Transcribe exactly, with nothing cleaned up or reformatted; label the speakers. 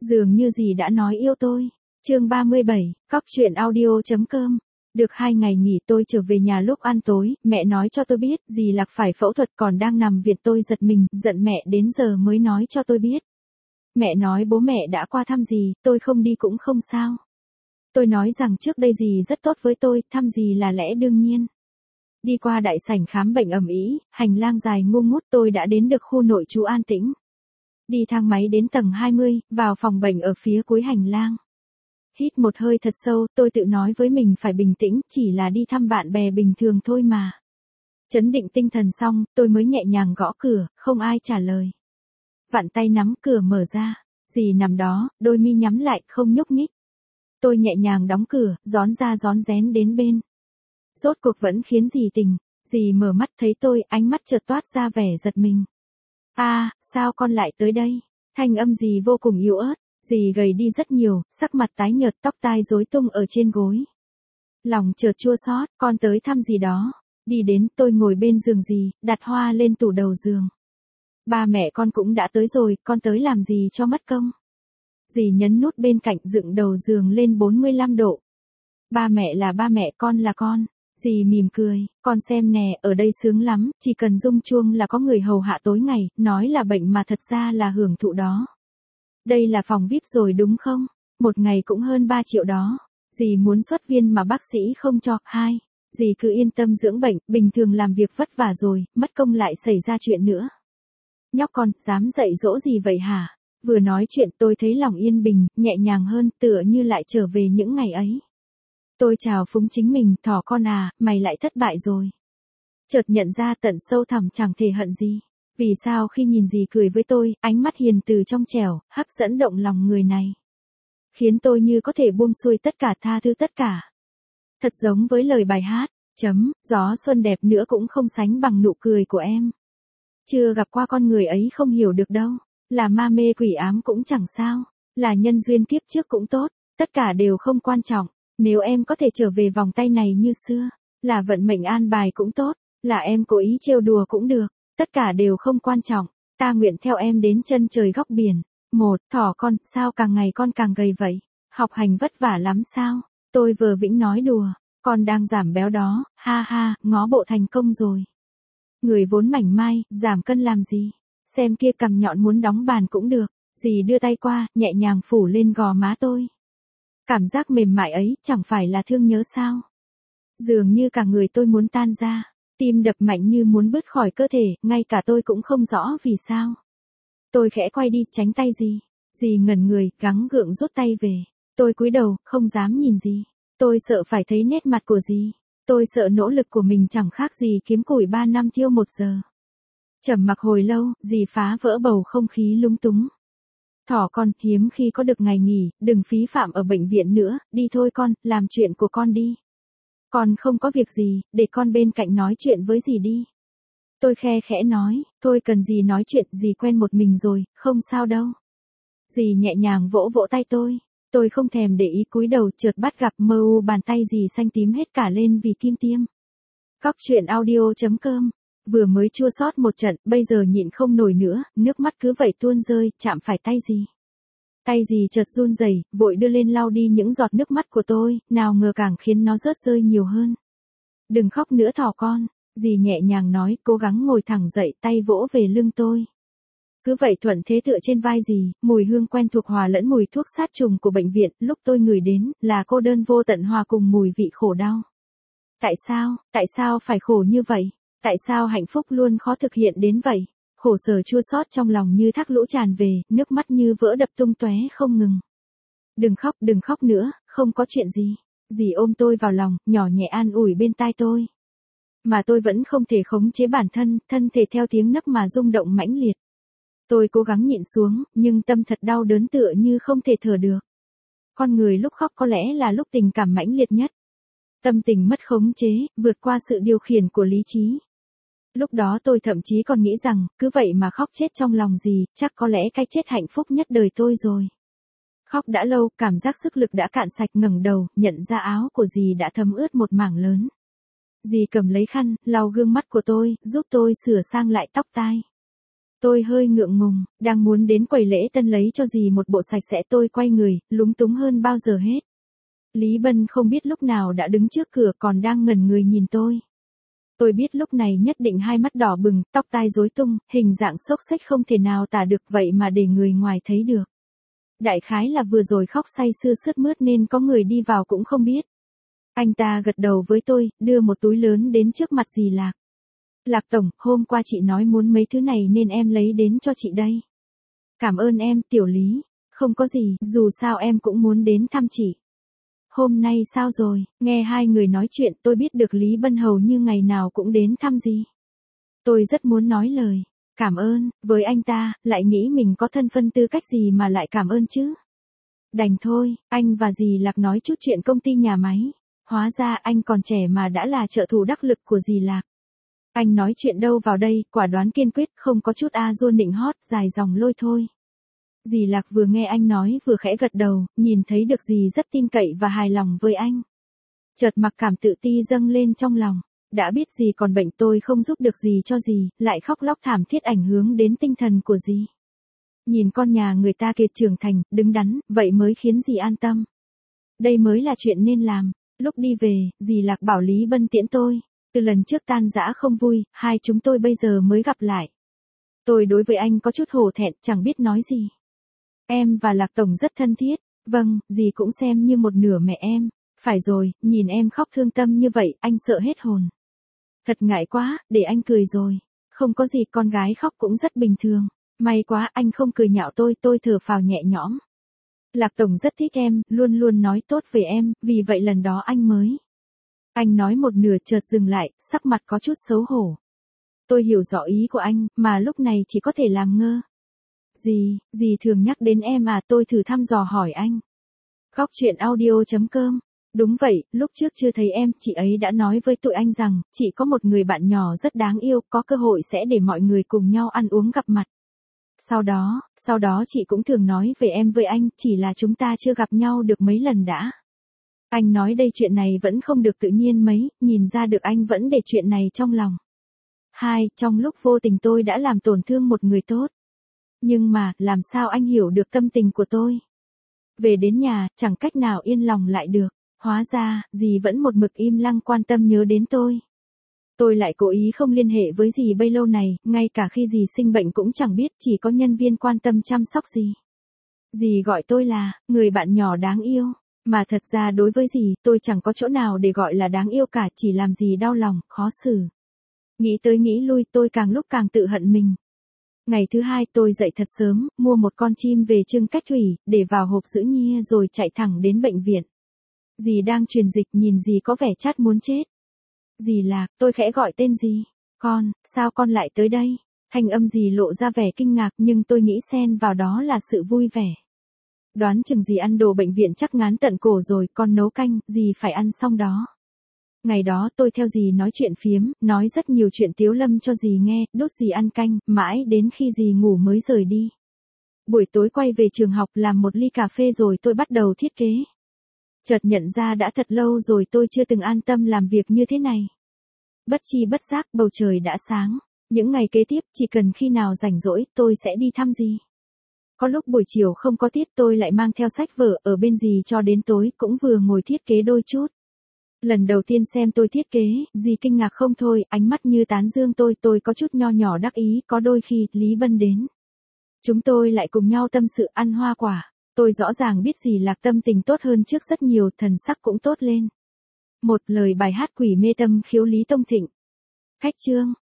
Speaker 1: Dường như dì đã nói yêu tôi. Chương ba mươi bảy, cóc truyện audio.com. Được hai ngày nghỉ tôi trở về nhà lúc ăn tối, mẹ nói cho tôi biết dì Lạc phải phẫu thuật còn đang nằm viện. Tôi giật mình, giận mẹ đến giờ mới nói cho tôi biết. Mẹ nói bố mẹ đã qua thăm dì, tôi không đi cũng không sao. Tôi nói rằng trước đây dì rất tốt với tôi, thăm dì là lẽ đương nhiên. Đi qua đại sảnh khám bệnh ầm ĩ, hành lang dài ngu ngút, tôi đã đến được khu nội trú an tĩnh. Đi thang máy đến tầng hai mươi, vào phòng bệnh ở phía cuối hành lang. Hít một hơi thật sâu, tôi tự nói với mình phải bình tĩnh, chỉ là đi thăm bạn bè bình thường thôi mà. Trấn định tinh thần xong, tôi mới nhẹ nhàng gõ cửa, không ai trả lời. Vặn tay nắm cửa mở ra, dì nằm đó, đôi mi nhắm lại, không nhúc nhích. Tôi nhẹ nhàng đóng cửa, rón ra rón rén đến bên. Rốt cuộc vẫn khiến dì tỉnh, dì mở mắt thấy tôi, ánh mắt chợt toát ra vẻ giật mình. A, à, sao con lại tới đây? Thanh âm dì vô cùng yếu ớt, dì gầy đi rất nhiều, sắc mặt tái nhợt, tóc tai rối tung ở trên gối. Lòng chợt chua xót, con tới thăm dì đó. Đi đến, tôi ngồi bên giường dì, đặt hoa lên tủ đầu giường. Ba mẹ con cũng đã tới rồi, con tới làm gì cho mất công? Dì nhấn nút bên cạnh, dựng đầu giường lên bốn mươi lăm độ. Ba mẹ là ba mẹ, con là con. Dì mỉm cười, con xem nè, ở đây sướng lắm, chỉ cần rung chuông là có người hầu hạ tối ngày, nói là bệnh mà thật ra là hưởng thụ đó. Đây là phòng vi ai pi rồi đúng không? Một ngày cũng hơn ba triệu đó. Dì muốn xuất viên mà bác sĩ không cho. Hai, dì cứ yên tâm dưỡng bệnh, bình thường làm việc vất vả rồi, mất công lại xảy ra chuyện nữa. Nhóc con, dám dạy dỗ gì vậy hả? Vừa nói chuyện tôi thấy lòng yên bình, nhẹ nhàng hơn, tựa như lại trở về những ngày ấy. Tôi chào phúng chính mình, thỏ con à, mày lại thất bại rồi. Chợt nhận ra tận sâu thẳm chẳng thể hận gì. Vì sao khi nhìn dì cười với tôi, ánh mắt hiền từ trong trẻo, hấp dẫn động lòng người này. Khiến tôi như có thể buông xuôi tất cả, tha thứ tất cả. Thật giống với lời bài hát, chấm, gió xuân đẹp nữa cũng không sánh bằng nụ cười của em. Chưa gặp qua con người ấy không hiểu được đâu. Là ma mê quỷ ám cũng chẳng sao. Là nhân duyên kiếp trước cũng tốt. Tất cả đều không quan trọng. Nếu em có thể trở về vòng tay này như xưa. Là vận mệnh an bài cũng tốt. Là em cố ý trêu đùa cũng được. Tất cả đều không quan trọng. Ta nguyện theo em đến chân trời góc biển. Một, thỏ con, sao càng ngày con càng gầy vậy? Học hành vất vả lắm sao? Tôi vờ vĩnh nói đùa. Con đang giảm béo đó, ha ha, ngó bộ thành công rồi. Người vốn mảnh mai, giảm cân làm gì? Xem kia cằm nhọn muốn đóng bàn cũng được. Dì đưa tay qua, nhẹ nhàng phủ lên gò má tôi. Cảm giác mềm mại ấy, chẳng phải là thương nhớ sao? Dường như cả người tôi muốn tan ra. Tim đập mạnh như muốn bứt khỏi cơ thể, ngay cả tôi cũng không rõ vì sao. Tôi khẽ quay đi, tránh tay dì. Dì ngẩn người, gắng gượng rút tay về. Tôi cúi đầu, không dám nhìn dì. Tôi sợ phải thấy nét mặt của dì. Tôi sợ nỗ lực của mình chẳng khác gì kiếm củi ba năm thiêu một giờ. Trầm mặc hồi lâu, dì phá vỡ bầu không khí lúng túng. Thỏ con, hiếm khi có được ngày nghỉ, đừng phí phạm ở bệnh viện nữa, đi thôi con, làm chuyện của con đi. Con không có việc gì, để con bên cạnh nói chuyện với dì đi. Tôi khe khẽ nói, thôi cần gì nói chuyện, dì quen một mình rồi, không sao đâu. Dì nhẹ nhàng vỗ vỗ tay tôi, tôi không thèm để ý cúi đầu, chợt bắt gặp mơ u bàn tay dì xanh tím hết cả lên vì kim tiêm. Cóc truyện audio.com. Vừa mới chua xót một trận, bây giờ nhịn không nổi nữa, nước mắt cứ vậy tuôn rơi, chạm phải tay dì. Tay dì chợt run rẩy, vội đưa lên lau đi những giọt nước mắt của tôi, nào ngờ càng khiến nó rớt rơi nhiều hơn. Đừng khóc nữa thỏ con, dì nhẹ nhàng nói, cố gắng ngồi thẳng dậy, tay vỗ về lưng tôi. Cứ vậy thuận thế tựa trên vai dì, mùi hương quen thuộc hòa lẫn mùi thuốc sát trùng của bệnh viện, lúc tôi ngửi đến, là cô đơn vô tận hòa cùng mùi vị khổ đau. Tại sao, tại sao phải khổ như vậy? Tại sao hạnh phúc luôn khó thực hiện đến vậy? Khổ sở chua xót trong lòng như thác lũ tràn về, nước mắt như vỡ đập tung tóe không ngừng. Đừng khóc, đừng khóc nữa, không có chuyện gì. Dì ôm tôi vào lòng, nhỏ nhẹ an ủi bên tai tôi. Mà tôi vẫn không thể khống chế bản thân, thân thể theo tiếng nấc mà rung động mãnh liệt. Tôi cố gắng nhịn xuống, nhưng tâm thật đau đớn tựa như không thể thở được. Con người lúc khóc có lẽ là lúc tình cảm mãnh liệt nhất. Tâm tình mất khống chế, vượt qua sự điều khiển của lý trí. Lúc đó tôi thậm chí còn nghĩ rằng, cứ vậy mà khóc chết trong lòng dì, chắc có lẽ cái chết hạnh phúc nhất đời tôi rồi. Khóc đã lâu, cảm giác sức lực đã cạn sạch, ngẩng đầu, nhận ra áo của dì đã thấm ướt một mảng lớn. Dì cầm lấy khăn, lau gương mắt của tôi, giúp tôi sửa sang lại tóc tai. Tôi hơi ngượng ngùng, đang muốn đến quầy lễ tân lấy cho dì một bộ sạch sẽ tôi quay người, lúng túng hơn bao giờ hết. Lý Bân không biết lúc nào đã đứng trước cửa còn đang ngẩn người nhìn tôi. Tôi biết lúc này nhất định hai mắt đỏ bừng, tóc tai rối tung, hình dạng xốc xếch không thể nào tả được vậy mà để người ngoài thấy được. Đại khái là vừa rồi khóc say sưa sướt mướt nên có người đi vào cũng không biết. Anh ta gật đầu với tôi, đưa một túi lớn đến trước mặt dì Lạc. Lạc tổng, hôm qua chị nói muốn mấy thứ này nên em lấy đến cho chị đây. Cảm ơn em, Tiểu Lý. Không có gì, dù sao em cũng muốn đến thăm chị. Hôm nay sao rồi, nghe hai người nói chuyện tôi biết được Lý Bân hầu như ngày nào cũng đến thăm dì. Tôi rất muốn nói lời cảm ơn, với anh ta, lại nghĩ mình có thân phân tư cách gì mà lại cảm ơn chứ. Đành thôi, anh và dì Lạc nói chút chuyện công ty nhà máy. Hóa ra anh còn trẻ mà đã là trợ thủ đắc lực của dì Lạc. Anh nói chuyện đâu vào đây, quả đoán kiên quyết, không có chút a dua nịnh hót, dài dòng lôi thôi. Dì Lạc vừa nghe anh nói vừa khẽ gật đầu, nhìn thấy được dì rất tin cậy và hài lòng với anh. Chợt mặc cảm tự ti dâng lên trong lòng. Đã biết dì còn bệnh tôi không giúp được gì cho dì, lại khóc lóc thảm thiết ảnh hưởng đến tinh thần của dì. Nhìn con nhà người ta kia trưởng thành, đứng đắn, vậy mới khiến dì an tâm. Đây mới là chuyện nên làm. Lúc đi về, dì Lạc bảo Lý Bân tiễn tôi. Từ lần trước tan rã không vui, hai chúng tôi bây giờ mới gặp lại. Tôi đối với anh có chút hổ thẹn, chẳng biết nói gì. Em và Lạc tổng rất thân thiết. Vâng, dì cũng xem như một nửa mẹ em. Phải rồi, nhìn em khóc thương tâm như vậy, anh sợ hết hồn. Thật ngại quá, để anh cười rồi. Không có gì, con gái khóc cũng rất bình thường. May quá anh không cười nhạo tôi, tôi thở phào nhẹ nhõm. Lạc tổng rất thích em, luôn luôn nói tốt về em, vì vậy lần đó anh mới. Anh nói một nửa chợt dừng lại, sắc mặt có chút xấu hổ. Tôi hiểu rõ ý của anh, mà lúc này chỉ có thể làm ngơ. Dì, dì thường nhắc đến em à, tôi thử thăm dò hỏi anh. Góc chuyện audio chấm com. Đúng vậy, lúc trước chưa thấy em, chị ấy đã nói với tụi anh rằng, chị có một người bạn nhỏ rất đáng yêu, có cơ hội sẽ để mọi người cùng nhau ăn uống gặp mặt. Sau đó, sau đó chị cũng thường nói về em với anh, chỉ là chúng ta chưa gặp nhau được mấy lần đã. Anh nói đây chuyện này vẫn không được tự nhiên mấy, nhìn ra được anh vẫn để chuyện này trong lòng. Hai, trong lúc vô tình tôi đã làm tổn thương một người tốt. Nhưng mà, làm sao anh hiểu được tâm tình của tôi? Về đến nhà, chẳng cách nào yên lòng lại được. Hóa ra, dì vẫn một mực im lặng quan tâm nhớ đến tôi. Tôi lại cố ý không liên hệ với dì bấy lâu này, ngay cả khi dì sinh bệnh cũng chẳng biết, chỉ có nhân viên quan tâm chăm sóc dì. Dì gọi tôi là, người bạn nhỏ đáng yêu. Mà thật ra đối với dì, tôi chẳng có chỗ nào để gọi là đáng yêu cả, chỉ làm dì đau lòng, khó xử. Nghĩ tới nghĩ lui tôi càng lúc càng tự hận mình. Ngày thứ hai tôi dậy thật sớm, mua một con chim về trưng cách thủy, để vào hộp sữa nhia rồi chạy thẳng đến bệnh viện. Dì đang truyền dịch nhìn dì có vẻ chát muốn chết. Dì Lạc, tôi khẽ gọi tên dì. Con, sao con lại tới đây? Thanh âm dì lộ ra vẻ kinh ngạc nhưng tôi nghĩ xen vào đó là sự vui vẻ. Đoán chừng dì ăn đồ bệnh viện chắc ngán tận cổ rồi, con nấu canh, dì phải ăn xong đó. Ngày đó tôi theo dì nói chuyện phiếm, nói rất nhiều chuyện tiếu lâm cho dì nghe, đốt dì ăn canh, mãi đến khi dì ngủ mới rời đi. Buổi tối quay về trường học làm một ly cà phê rồi tôi bắt đầu thiết kế. Chợt nhận ra đã thật lâu rồi tôi chưa từng an tâm làm việc như thế này. Bất chi bất giác bầu trời đã sáng. Những ngày kế tiếp chỉ cần khi nào rảnh rỗi tôi sẽ đi thăm dì. Có lúc buổi chiều không có tiết tôi lại mang theo sách vở ở bên dì cho đến tối cũng vừa ngồi thiết kế đôi chút. Lần đầu tiên xem tôi thiết kế, dì kinh ngạc không thôi, ánh mắt như tán dương tôi, tôi có chút nho nhỏ đắc ý, có đôi khi Lý Bân đến. Chúng tôi lại cùng nhau tâm sự ăn hoa quả. Tôi rõ ràng biết dì Lạc tâm tình tốt hơn trước rất nhiều, thần sắc cũng tốt lên. Một lời bài hát Quỷ mê tâm khiếu Lý Tông Thịnh. Khách chương.